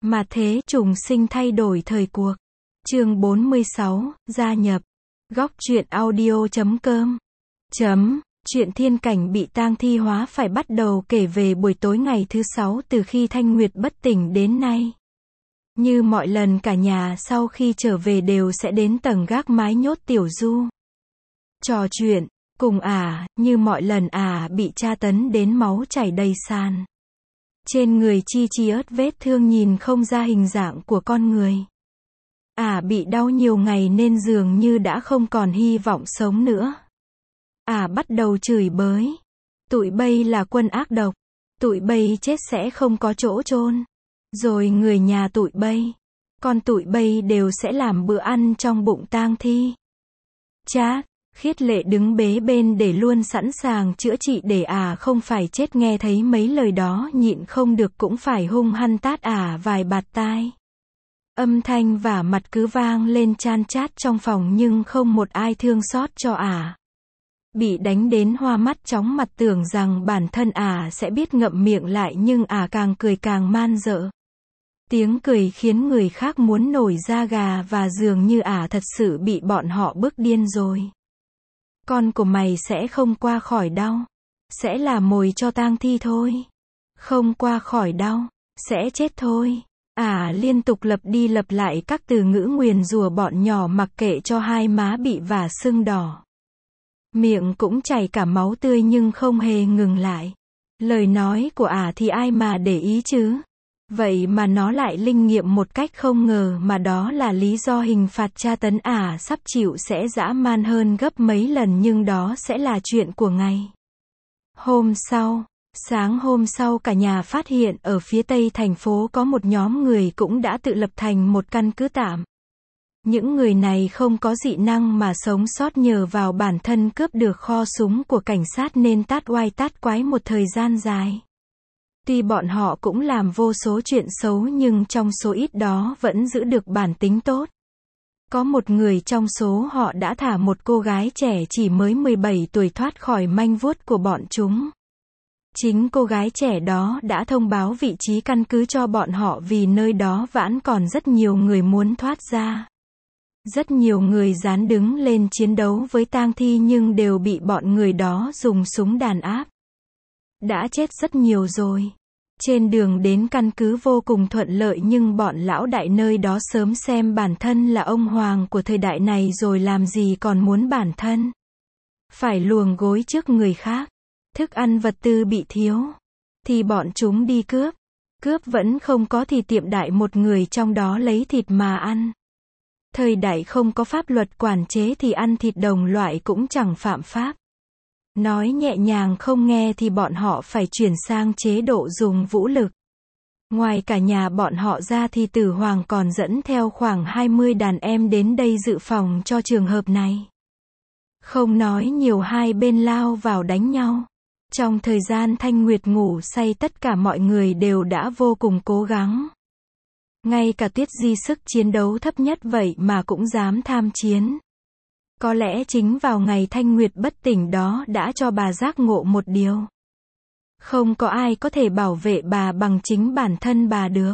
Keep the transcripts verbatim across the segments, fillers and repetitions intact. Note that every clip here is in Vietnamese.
Mà thế trùng sinh thay đổi thời cuộc. Chương bốn mươi sáu, gia nhập. Góc truyện audio chấm com. Chấm. Chuyện thiên cảnh bị tang thi hóa phải bắt đầu kể về buổi tối ngày thứ sáu từ khi Thanh Nguyệt bất tỉnh đến nay. Như mọi lần cả nhà sau khi trở về đều sẽ đến tầng gác mái nhốt Tiểu Du. Trò chuyện, cùng ả, như mọi lần ả bị tra tấn đến máu chảy đầy sàn. Trên người chi chi ớt vết thương nhìn không ra hình dạng của con người. Ả bị đau nhiều ngày nên dường như đã không còn hy vọng sống nữa. Ả bắt đầu chửi bới. Tụi bây là quân ác độc. Tụi bây chết sẽ không có chỗ chôn. Rồi người nhà tụi bây, con tụi bây đều sẽ làm bữa ăn trong bụng tang thi. Chát, Khiết Lệ đứng bế bên để luôn sẵn sàng chữa trị để ả không phải chết, nghe thấy mấy lời đó nhịn không được cũng phải hung hăng tát ả vài bạt tai. Âm thanh vả mặt cứ vang lên chan chát trong phòng nhưng không một ai thương xót cho ả. Bị đánh đến hoa mắt chóng mặt tưởng rằng bản thân ả sẽ biết ngậm miệng lại nhưng ả càng cười càng man dợ. Tiếng cười khiến người khác muốn nổi da gà và dường như ả thật sự bị bọn họ bức điên rồi. Con của mày sẽ không qua khỏi đau. Sẽ là mồi cho tang thi thôi. Không qua khỏi đau. Sẽ chết thôi. Ả liên tục lặp đi lặp lại các từ ngữ nguyền rủa bọn nhỏ mặc kệ cho hai má bị vả sưng đỏ. Miệng cũng chảy cả máu tươi nhưng không hề ngừng lại. Lời nói của ả thì ai mà để ý chứ. Vậy mà nó lại linh nghiệm một cách không ngờ mà đó là lý do hình phạt tra tấn ả sắp chịu sẽ dã man hơn gấp mấy lần nhưng đó sẽ là chuyện của ngày. Hôm sau, sáng hôm sau cả nhà phát hiện ở phía tây thành phố có một nhóm người cũng đã tự lập thành một căn cứ tạm. Những người này không có dị năng mà sống sót nhờ vào bản thân cướp được kho súng của cảnh sát nên tát oai tát quái một thời gian dài. Tuy bọn họ cũng làm vô số chuyện xấu nhưng trong số ít đó vẫn giữ được bản tính tốt. Có một người trong số họ đã thả một cô gái trẻ chỉ mới mười bảy tuổi thoát khỏi manh vuốt của bọn chúng. Chính cô gái trẻ đó đã thông báo vị trí căn cứ cho bọn họ vì nơi đó vẫn còn rất nhiều người muốn thoát ra. Rất nhiều người dám đứng lên chiến đấu với tang thi nhưng đều bị bọn người đó dùng súng đàn áp. Đã chết rất nhiều rồi. Trên đường đến căn cứ vô cùng thuận lợi nhưng bọn lão đại nơi đó sớm xem bản thân là ông hoàng của thời đại này rồi làm gì còn muốn bản thân phải luồn gối trước người khác. Thức ăn vật tư bị thiếu thì bọn chúng đi cướp. Cướp vẫn không có thì tiệm đại một người trong đó lấy thịt mà ăn. Thời đại không có pháp luật quản chế thì ăn thịt đồng loại cũng chẳng phạm pháp. Nói nhẹ nhàng không nghe thì bọn họ phải chuyển sang chế độ dùng vũ lực. Ngoài cả nhà bọn họ ra thì Tử Hoàng còn dẫn theo khoảng hai mươi đàn em đến đây dự phòng cho trường hợp này. Không nói nhiều hai bên lao vào đánh nhau. Trong thời gian Thanh Nguyệt ngủ say tất cả mọi người đều đã vô cùng cố gắng. Ngay cả Tuyết Di sức chiến đấu thấp nhất vậy mà cũng dám tham chiến. Có lẽ chính vào ngày Thanh Nguyệt bất tỉnh đó đã cho bà giác ngộ một điều. Không có ai có thể bảo vệ bà bằng chính bản thân bà được.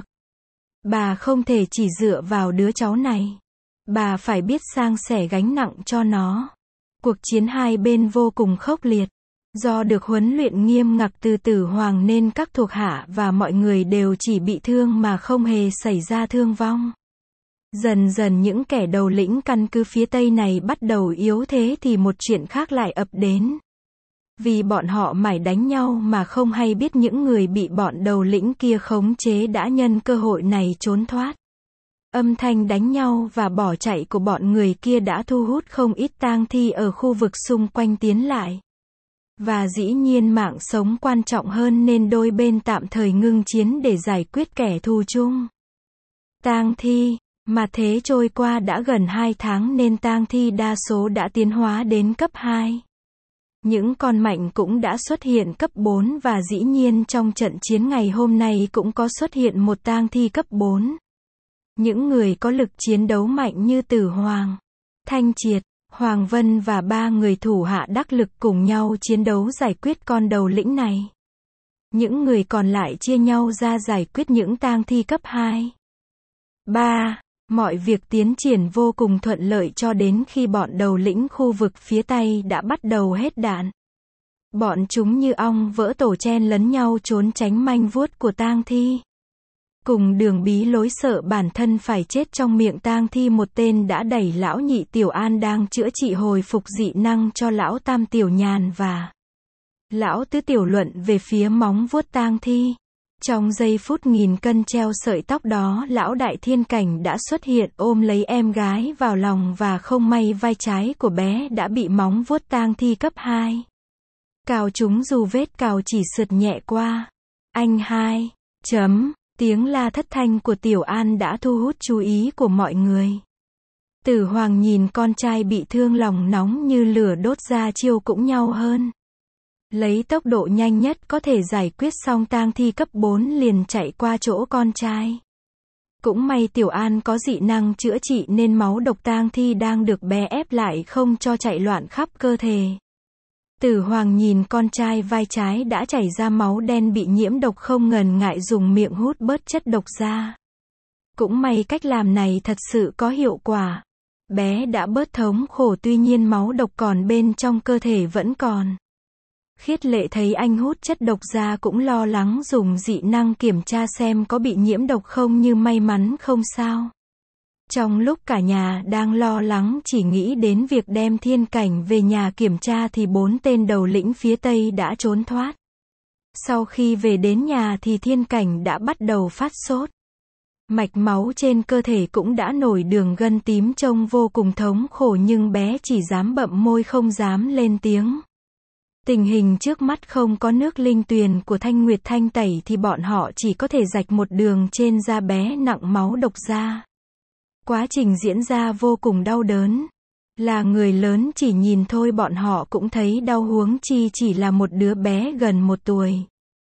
Bà không thể chỉ dựa vào đứa cháu này. Bà phải biết san sẻ gánh nặng cho nó. Cuộc chiến hai bên vô cùng khốc liệt. Do được huấn luyện nghiêm ngặt từ Tử Hoàng nên các thuộc hạ và mọi người đều chỉ bị thương mà không hề xảy ra thương vong. Dần dần những kẻ đầu lĩnh căn cứ phía Tây này bắt đầu yếu thế thì một chuyện khác lại ập đến. Vì bọn họ mải đánh nhau mà không hay biết những người bị bọn đầu lĩnh kia khống chế đã nhân cơ hội này trốn thoát. Âm thanh đánh nhau và bỏ chạy của bọn người kia đã thu hút không ít tang thi ở khu vực xung quanh tiến lại. Và dĩ nhiên mạng sống quan trọng hơn nên đôi bên tạm thời ngưng chiến để giải quyết kẻ thù chung. Tang thi. Mà thế trôi qua đã gần hai tháng nên tang thi đa số đã tiến hóa đến cấp hai. Những con mạnh cũng đã xuất hiện cấp bốn và dĩ nhiên trong trận chiến ngày hôm nay cũng có xuất hiện một tang thi cấp bốn. Những người có lực chiến đấu mạnh như Tử Hoàng, Thanh Triệt, Hoàng Vân và ba người thủ hạ đắc lực cùng nhau chiến đấu giải quyết con đầu lĩnh này. Những người còn lại chia nhau ra giải quyết những tang thi cấp hai. ba. Mọi việc tiến triển vô cùng thuận lợi cho đến khi bọn đầu lĩnh khu vực phía Tây đã bắt đầu hết đạn. Bọn chúng như ong vỡ tổ chen lấn nhau trốn tránh manh vuốt của tang thi. Cùng đường bí lối sợ bản thân phải chết trong miệng tang thi, một tên đã đẩy lão nhị Tiểu An đang chữa trị hồi phục dị năng cho lão tam Tiểu Nhàn và lão tứ Tiểu Luận về phía móng vuốt tang thi. Trong giây phút nghìn cân treo sợi tóc đó, lão đại thiên cảnh đã xuất hiện ôm lấy em gái vào lòng và không may vai trái của bé đã bị móng vuốt tang thi cấp hai cào trúng, dù vết cào chỉ sượt nhẹ qua. Anh hai. Chấm. Tiếng la thất thanh của Tiểu An đã thu hút chú ý của mọi người. Tử Hoàng nhìn con trai bị thương, lòng nóng như lửa đốt, ra chiêu cũng nhau hơn. Lấy tốc độ nhanh nhất có thể giải quyết xong tang thi cấp bốn liền chạy qua chỗ con trai. Cũng may Tiểu An có dị năng chữa trị nên máu độc tang thi đang được bé ép lại không cho chạy loạn khắp cơ thể. Tử Hoàng nhìn con trai vai trái đã chảy ra máu đen bị nhiễm độc, không ngần ngại dùng miệng hút bớt chất độc ra. Cũng may cách làm này thật sự có hiệu quả. Bé đã bớt thống khổ, tuy nhiên máu độc còn bên trong cơ thể vẫn còn. Khiết Lệ thấy anh hút chất độc ra cũng lo lắng, dùng dị năng kiểm tra xem có bị nhiễm độc không, như may mắn không sao. Trong lúc cả nhà đang lo lắng chỉ nghĩ đến việc đem thiên cảnh về nhà kiểm tra thì bốn tên đầu lĩnh phía Tây đã trốn thoát. Sau khi về đến nhà thì thiên cảnh đã bắt đầu phát sốt. Mạch máu trên cơ thể cũng đã nổi đường gân tím, trông vô cùng thống khổ, nhưng bé chỉ dám bậm môi không dám lên tiếng. Tình hình trước mắt không có nước linh tuyền của Thanh Nguyệt thanh tẩy thì bọn họ chỉ có thể rạch một đường trên da bé nặng máu độc ra. Quá trình diễn ra vô cùng đau đớn. Là người lớn chỉ nhìn thôi bọn họ cũng thấy đau, huống chi chỉ là một đứa bé gần một tuổi.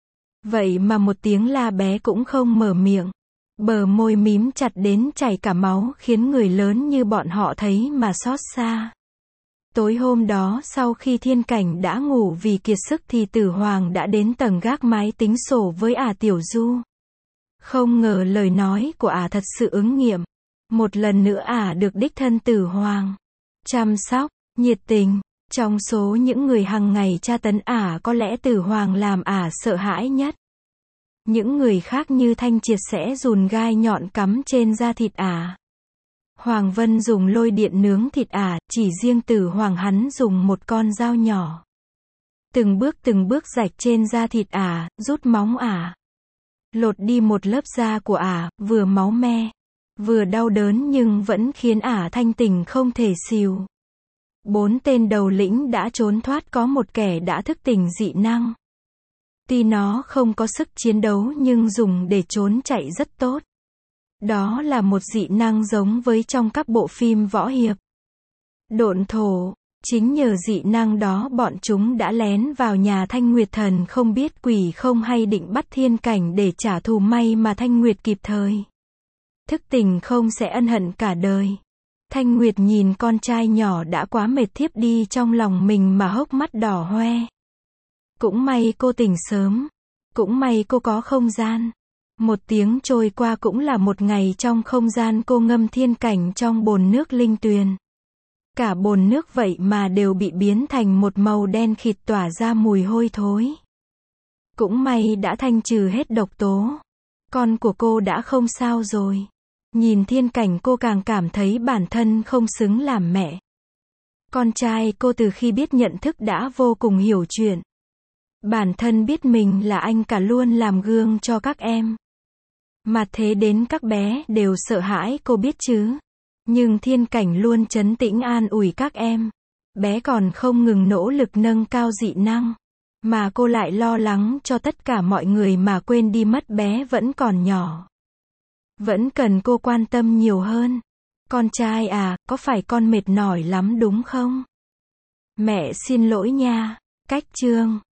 Vậy mà một tiếng la bé cũng không mở miệng. Bờ môi mím chặt đến chảy cả máu, khiến người lớn như bọn họ thấy mà xót xa. Tối hôm đó sau khi thiên cảnh đã ngủ vì kiệt sức thì Tử Hoàng đã đến tầng gác mái tính sổ với ả Tiểu Du. Không ngờ lời nói của ả thật sự ứng nghiệm. Một lần nữa ả được đích thân Tử Hoàng chăm sóc, nhiệt tình. Trong số những người hằng ngày tra tấn ả, có lẽ Tử Hoàng làm ả sợ hãi nhất. Những người khác như Thanh Triệt sẽ dùn gai nhọn cắm trên da thịt ả. Hoàng Vân dùng lôi điện nướng thịt ả, chỉ riêng Tử Hoàng hắn dùng một con dao nhỏ. Từng bước từng bước rạch trên da thịt ả, rút móng ả. Lột đi một lớp da của ả, vừa máu me, vừa đau đớn nhưng vẫn khiến ả thanh tỉnh không thể xìu. Bốn tên đầu lĩnh đã trốn thoát, có một kẻ đã thức tỉnh dị năng. Tuy nó không có sức chiến đấu nhưng dùng để trốn chạy rất tốt. Đó là một dị năng giống với trong các bộ phim võ hiệp. Độn thổ. Chính nhờ dị năng đó bọn chúng đã lén vào nhà Thanh Nguyệt, thần không biết quỷ không hay định bắt thiên cảnh để trả thù, may mà Thanh Nguyệt kịp thời. Thức tỉnh không sẽ ân hận cả đời. Thanh Nguyệt nhìn con trai nhỏ đã quá mệt thiếp đi trong lòng mình mà hốc mắt đỏ hoe. Cũng may cô tỉnh sớm. Cũng may cô có không gian. Một tiếng trôi qua cũng là một ngày trong không gian cô ngâm thiên cảnh trong bồn nước linh tuyền. Cả bồn nước vậy mà đều bị biến thành một màu đen khịt tỏa ra mùi hôi thối. Cũng may đã thanh trừ hết độc tố. Con của cô đã không sao rồi. Nhìn thiên cảnh cô càng cảm thấy bản thân không xứng làm mẹ. Con trai cô từ khi biết nhận thức đã vô cùng hiểu chuyện. Bản thân biết mình là anh cả, luôn làm gương cho các em. Mà thế đến các bé đều sợ hãi cô biết chứ. Nhưng thiên cảnh luôn trấn tĩnh an ủi các em. Bé còn không ngừng nỗ lực nâng cao dị năng. Mà cô lại lo lắng cho tất cả mọi người mà quên đi mất bé vẫn còn nhỏ. Vẫn cần cô quan tâm nhiều hơn. Con trai à, có phải con mệt mỏi lắm đúng không? Mẹ xin lỗi nha. Cách chương